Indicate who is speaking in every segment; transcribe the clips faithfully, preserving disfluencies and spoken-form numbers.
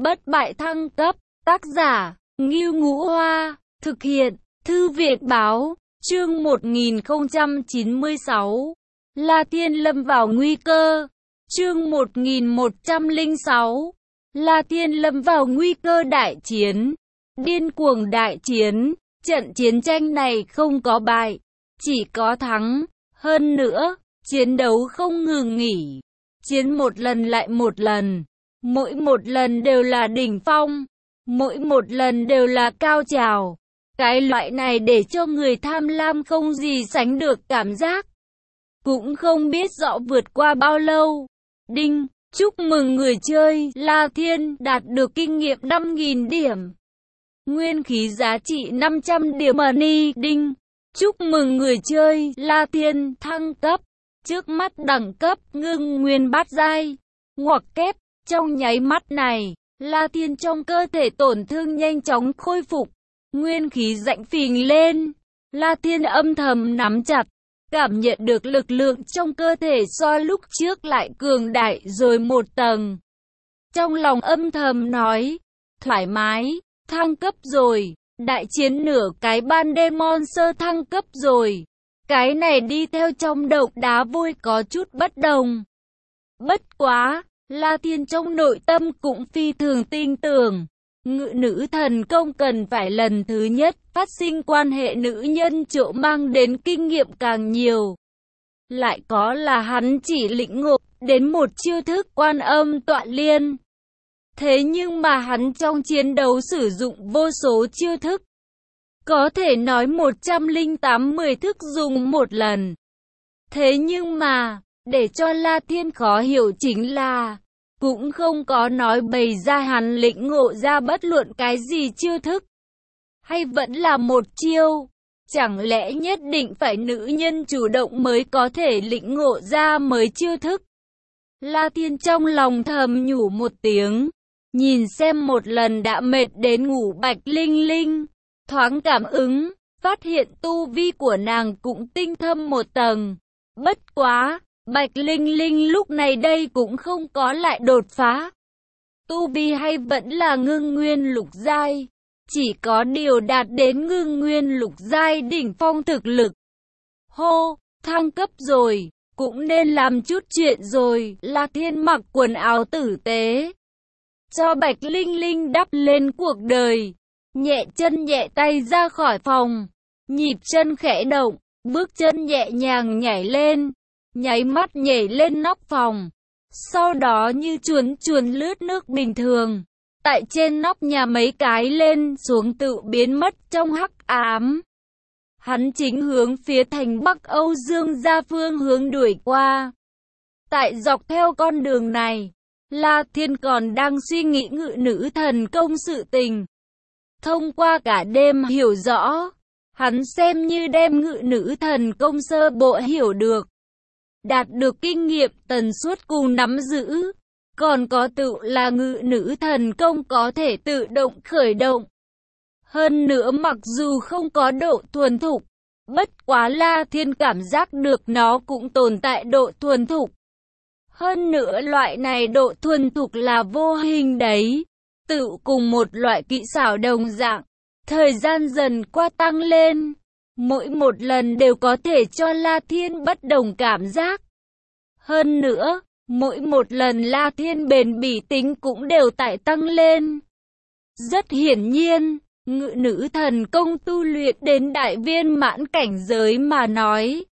Speaker 1: Bất bại thăng cấp, tác giả, Ngưu Ngũ Hoa, thực hiện, Thư viện Báo, chương một nghìn không trăm chín mươi sáu. La Thiên lâm vào nguy cơ, chương một nghìn một trăm lẻ sáu. La Thiên lâm vào nguy cơ đại chiến, điên cuồng đại chiến, trận chiến tranh này không có bại, chỉ có thắng, hơn nữa, chiến đấu không ngừng nghỉ, chiến một lần lại một lần, mỗi một lần đều là đỉnh phong, mỗi một lần đều là cao trào. Cái loại này để cho người tham lam không gì sánh được cảm giác. Cũng không biết rõ vượt qua bao lâu. Đinh, chúc mừng người chơi La Thiên đạt được kinh nghiệm năm nghìn điểm. Nguyên khí giá trị năm trăm điểm money. Đinh, chúc mừng người chơi La Thiên thăng cấp. Trước mắt đẳng cấp ngưng nguyên bát giai. Ngoặc kép, trong nháy mắt này, La Thiên trong cơ thể tổn thương nhanh chóng khôi phục. Nguyên khí dạnh phình lên, La Thiên âm thầm nắm chặt, cảm nhận được lực lượng trong cơ thể so lúc trước lại cường đại rồi một tầng. Trong lòng âm thầm nói, thoải mái, thăng cấp rồi, đại chiến nửa cái ban đêm monster thăng cấp rồi. Cái này đi theo trong độc đá vôi có chút bất đồng. Bất quá, La Thiên trong nội tâm cũng phi thường tin tưởng. Ngự nữ thần công cần phải lần thứ nhất phát sinh quan hệ nữ nhân chỗ mang đến kinh nghiệm càng nhiều. Lại có là hắn chỉ lĩnh ngộ đến một chiêu thức quan âm tọa liên. Thế nhưng mà hắn trong chiến đấu sử dụng vô số chiêu thức. Có thể nói một trăm lẻ tám mười thức dùng một lần. Thế nhưng mà, để cho La Thiên khó hiểu chính là cũng không có nói bày ra hắn lĩnh ngộ ra bất luận cái gì chiêu thức. Hay vẫn là một chiêu. Chẳng lẽ nhất định phải nữ nhân chủ động mới có thể lĩnh ngộ ra mới chiêu thức. La Thiên trong lòng thầm nhủ một tiếng. Nhìn xem một lần đã mệt đến ngủ Bạch Linh Linh. Thoáng cảm ứng, phát hiện tu vi của nàng cũng tinh thâm một tầng. Bất quá! Bạch Linh Linh lúc này đây cũng không có lại đột phá. Tu vi hay vẫn là ngưng nguyên lục giai. Chỉ có điều đạt đến ngưng nguyên lục giai đỉnh phong thực lực. Hô, thăng cấp rồi, cũng nên làm chút chuyện rồi. La Thiên mặc quần áo tử tế, cho Bạch Linh Linh đắp lên cuộc đời. Nhẹ chân nhẹ tay ra khỏi phòng. Nhịp chân khẽ động, bước chân nhẹ nhàng nhảy lên. Nháy mắt nhảy lên nóc phòng, sau đó như chuồn chuồn lướt nước bình thường, tại trên nóc nhà mấy cái lên xuống tự biến mất trong hắc ám. Hắn chính hướng phía thành Bắc Âu Dương gia phương hướng đuổi qua. Tại dọc theo con đường này, La Thiên còn đang suy nghĩ ngự nữ thần công sự tình. Thông qua cả đêm hiểu rõ, hắn xem như đem ngự nữ thần công sơ bộ hiểu được. Đạt được kinh nghiệm tần suất cùng nắm giữ. Còn có tự là ngự nữ thần công có thể tự động khởi động. Hơn nữa mặc dù không có độ thuần thục, bất quá La Thiên cảm giác được nó cũng tồn tại độ thuần thục. Hơn nữa loại này độ thuần thục là vô hình đấy. Tự cùng một loại kỹ xảo đồng dạng. Thời gian dần qua tăng lên. Mỗi một lần đều có thể cho La Thiên bất đồng cảm giác. Hơn nữa, mỗi một lần La Thiên bền bỉ tính cũng đều tại tăng lên. Rất hiển nhiên, ngự nữ thần công tu luyện đến đại viên mãn cảnh giới mà nói.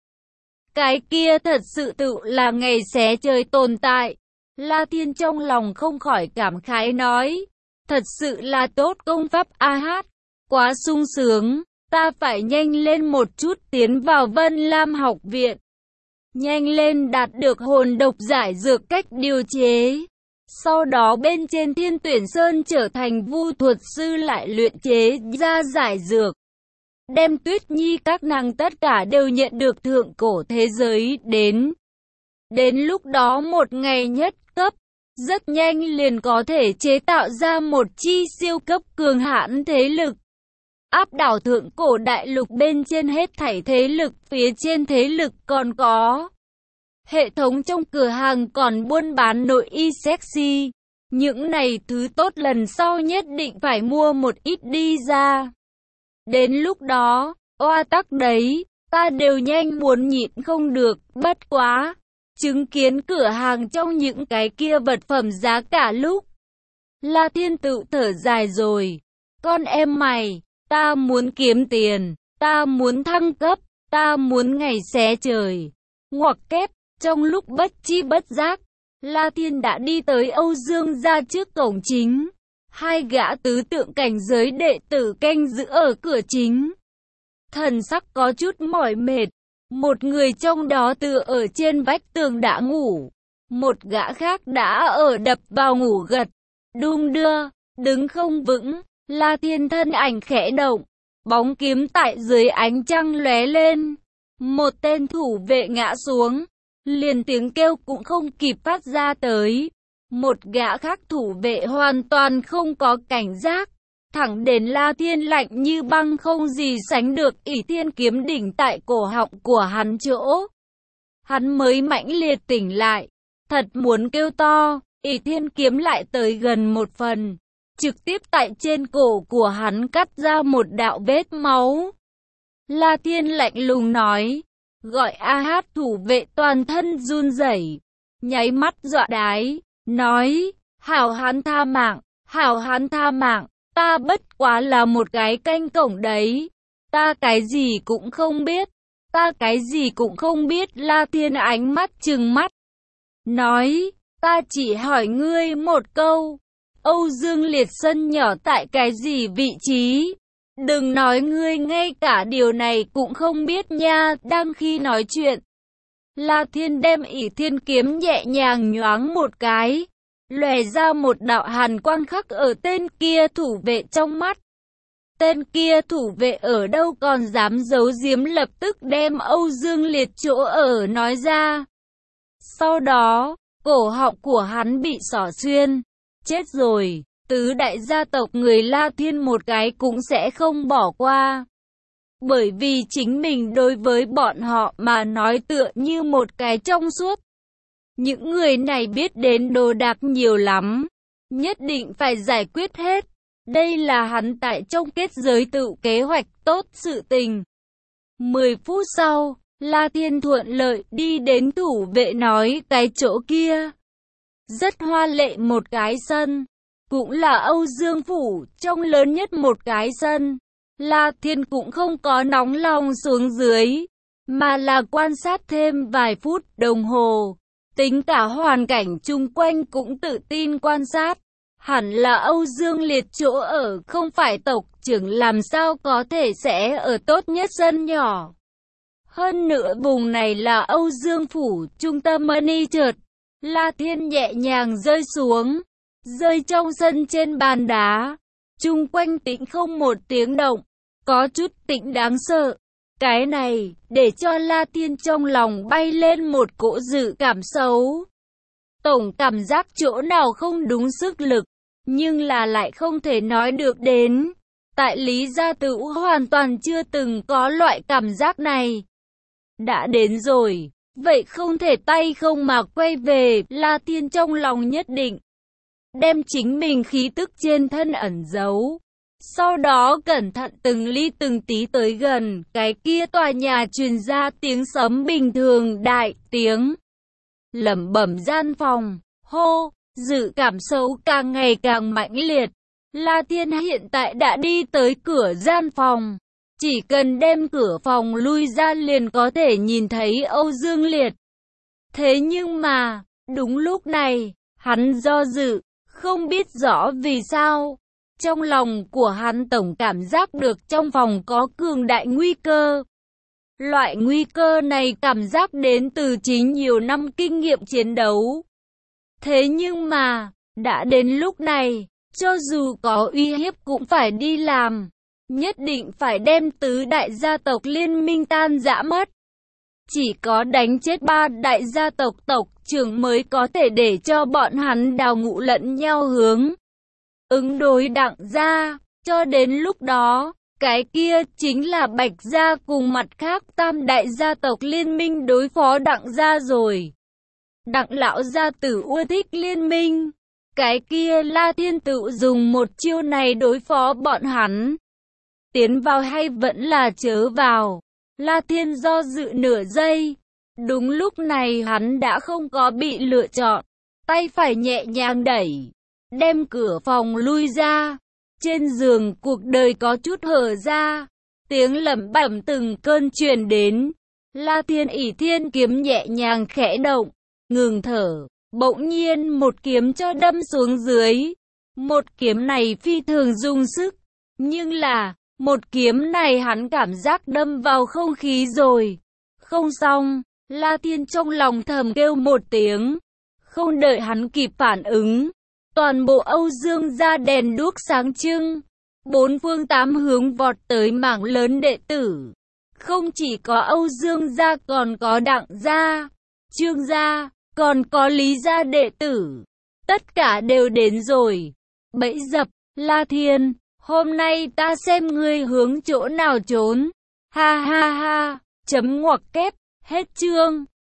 Speaker 1: Cái kia thật sự tự là ngày xé trời tồn tại. La Thiên trong lòng không khỏi cảm khái nói. Thật sự là tốt công pháp a hát. Quá sung sướng. Ta phải nhanh lên một chút tiến vào Vân Lam học viện. Nhanh lên đạt được hồn độc giải dược cách điều chế. Sau đó bên trên Thiên Tuyển Sơn trở thành vu thuật sư lại luyện chế ra giải dược. Đem Tuyết Nhi các nàng tất cả đều nhận được thượng cổ thế giới đến. Đến lúc đó một ngày nhất cấp, rất nhanh liền có thể chế tạo ra một chi siêu cấp cường hãn thế lực. Áp đảo thượng cổ đại lục bên trên hết thảy thế lực, phía trên thế lực còn có hệ thống trong cửa hàng còn buôn bán nội y sexy. Những này thứ tốt lần sau nhất định phải mua một ít đi ra. Đến lúc đó, oa tắc đấy, ta đều nhanh muốn nhịn không được, bất quá. Chứng kiến cửa hàng trong những cái kia vật phẩm giá cả lúc. La Thiên tự thở dài rồi. Con em mày, ta muốn kiếm tiền, ta muốn thăng cấp, ta muốn ngày xé trời. Ngoặc kép, trong lúc bất chi bất giác, La Thiên đã đi tới Âu Dương gia trước cổng chính. Hai gã tứ tượng cảnh giới đệ tử canh giữ ở cửa chính. Thần sắc có chút mỏi mệt. Một người trong đó tựa ở trên vách tường đã ngủ. Một gã khác đã ở đập vào ngủ gật. Đung đưa, đứng không vững. La Thiên thân ảnh khẽ động. Bóng kiếm tại dưới ánh trăng lóe lên. Một tên thủ vệ ngã xuống. Liền tiếng kêu cũng không kịp phát ra tới. Một gã khác thủ vệ hoàn toàn không có cảnh giác. Thẳng đến La Thiên lạnh như băng không gì sánh được ỷ thiên kiếm đỉnh tại cổ họng của hắn chỗ. Hắn mới mãnh liệt tỉnh lại. Thật muốn kêu to, ỷ thiên kiếm lại tới gần một phần. Trực tiếp tại trên cổ của hắn cắt ra một đạo vết máu. La Thiên lạnh lùng nói. Gọi A Hát thủ vệ toàn thân run rẩy, nháy mắt dọa đái, nói, hảo hán tha mạng, hảo hán tha mạng, ta bất quá là một cái canh cổng đấy, ta cái gì cũng không biết, ta cái gì cũng không biết. La Thiên ánh mắt trừng mắt, nói, ta chỉ hỏi ngươi một câu, Âu Dương Liệt sân nhỏ tại cái gì vị trí? Đừng nói ngươi ngay cả điều này cũng không biết nha. Đang khi nói chuyện, La Thiên đem ỷ thiên kiếm nhẹ nhàng nhoáng một cái, lòe ra một đạo hàn quang khắc ở tên kia thủ vệ trong mắt. Tên kia thủ vệ ở đâu còn dám giấu giếm, lập tức đem Âu Dương Liệt chỗ ở nói ra. Sau đó, cổ họng của hắn bị xỏ xuyên. Chết rồi. Tứ đại gia tộc người La Thiên một cái cũng sẽ không bỏ qua. Bởi vì chính mình đối với bọn họ mà nói tựa như một cái trong suốt. Những người này biết đến đồ đạc nhiều lắm. Nhất định phải giải quyết hết. Đây là hắn tại trong kết giới tự kế hoạch tốt sự tình. Mười phút sau, La Thiên thuận lợi đi đến thủ vệ nói cái chỗ kia. Rất hoa lệ một cái sân. Cũng là Âu Dương Phủ, trong lớn nhất một cái sân. La Thiên cũng không có nóng lòng xuống dưới, mà là quan sát thêm vài phút đồng hồ. Tính cả hoàn cảnh chung quanh cũng tự tin quan sát. Hẳn là Âu Dương Liệt chỗ ở, không phải tộc trưởng, làm sao có thể sẽ ở tốt nhất sân nhỏ. Hơn nữa vùng này là Âu Dương Phủ, trung tâm money chợt. La Thiên nhẹ nhàng rơi xuống. Rơi trong sân trên bàn đá, chung quanh tĩnh không một tiếng động, có chút tĩnh đáng sợ. Cái này, để cho La Thiên trong lòng bay lên một cỗ dự cảm xấu. Tổng cảm giác chỗ nào không đúng sức lực, nhưng là lại không thể nói được đến. Tại Lý Gia Tử hoàn toàn chưa từng có loại cảm giác này. Đã đến rồi, vậy không thể tay không mà quay về. La Thiên trong lòng nhất định đem chính mình khí tức trên thân ẩn giấu. Sau đó cẩn thận từng ly từng tí tới gần, cái kia tòa nhà truyền ra tiếng sấm bình thường đại tiếng. Lẩm bẩm gian phòng, hô, dự cảm xấu càng ngày càng mãnh liệt. La Thiên hiện tại đã đi tới cửa gian phòng. Chỉ cần đem cửa phòng lui ra liền có thể nhìn thấy Âu Dương Liệt. Thế nhưng mà, đúng lúc này, hắn do dự. Không biết rõ vì sao, trong lòng của hắn tổng cảm giác được trong phòng có cường đại nguy cơ. Loại nguy cơ này cảm giác đến từ chính nhiều năm kinh nghiệm chiến đấu. Thế nhưng mà, đã đến lúc này, cho dù có uy hiếp cũng phải đi làm. Nhất định phải đem tứ đại gia tộc liên minh tan rã mất. Chỉ có đánh chết ba đại gia tộc tộc trưởng mới có thể để cho bọn hắn đào ngũ lẫn nhau hướng ứng đối Đặng gia. Cho đến lúc đó, cái kia chính là Bạch gia cùng mặt khác tam đại gia tộc liên minh đối phó Đặng gia rồi. Đặng lão gia tử ưa thích liên minh. cái kia La Thiên tự dùng một chiêu này đối phó bọn hắn. Tiến vào hay vẫn là chớ vào? La Thiên do dự nửa giây. Đúng lúc này hắn đã không có bị lựa chọn. Tay phải nhẹ nhàng đẩy, đem cửa phòng lui ra. Trên giường cuộc đời có chút hở ra. Tiếng lẩm bẩm từng cơn truyền đến. La Thiên ỷ thiên kiếm nhẹ nhàng khẽ động, ngừng thở. Bỗng nhiên một kiếm cho đâm xuống dưới. Một kiếm này phi thường dùng sức. Nhưng là, một kiếm này hắn cảm giác đâm vào không khí rồi. Không xong, La Thiên trong lòng thầm kêu một tiếng. Không đợi hắn kịp phản ứng, toàn bộ Âu Dương gia đèn đuốc sáng trưng. Bốn phương tám hướng vọt tới mảng lớn đệ tử. Không chỉ có Âu Dương gia còn có Đặng gia, Trương gia, còn có Lý gia đệ tử. Tất cả đều đến rồi. Bẫy dập, La Thiên, hôm nay ta xem ngươi hướng chỗ nào trốn. Ha ha ha, chấm ngoặc kép, hết chương.